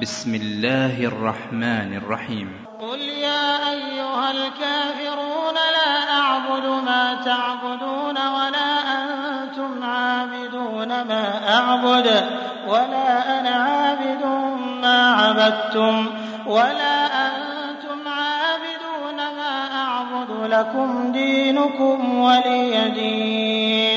بسم الله الرحمن الرحيم. قل يا أيها الكافرون لا أعبد ما تعبدون ولا أنتم عابدون ما أعبد ولا أنا عابد ما عبدتم ولا أنتم عابدون ما أعبد لكم دينكم ولي دين.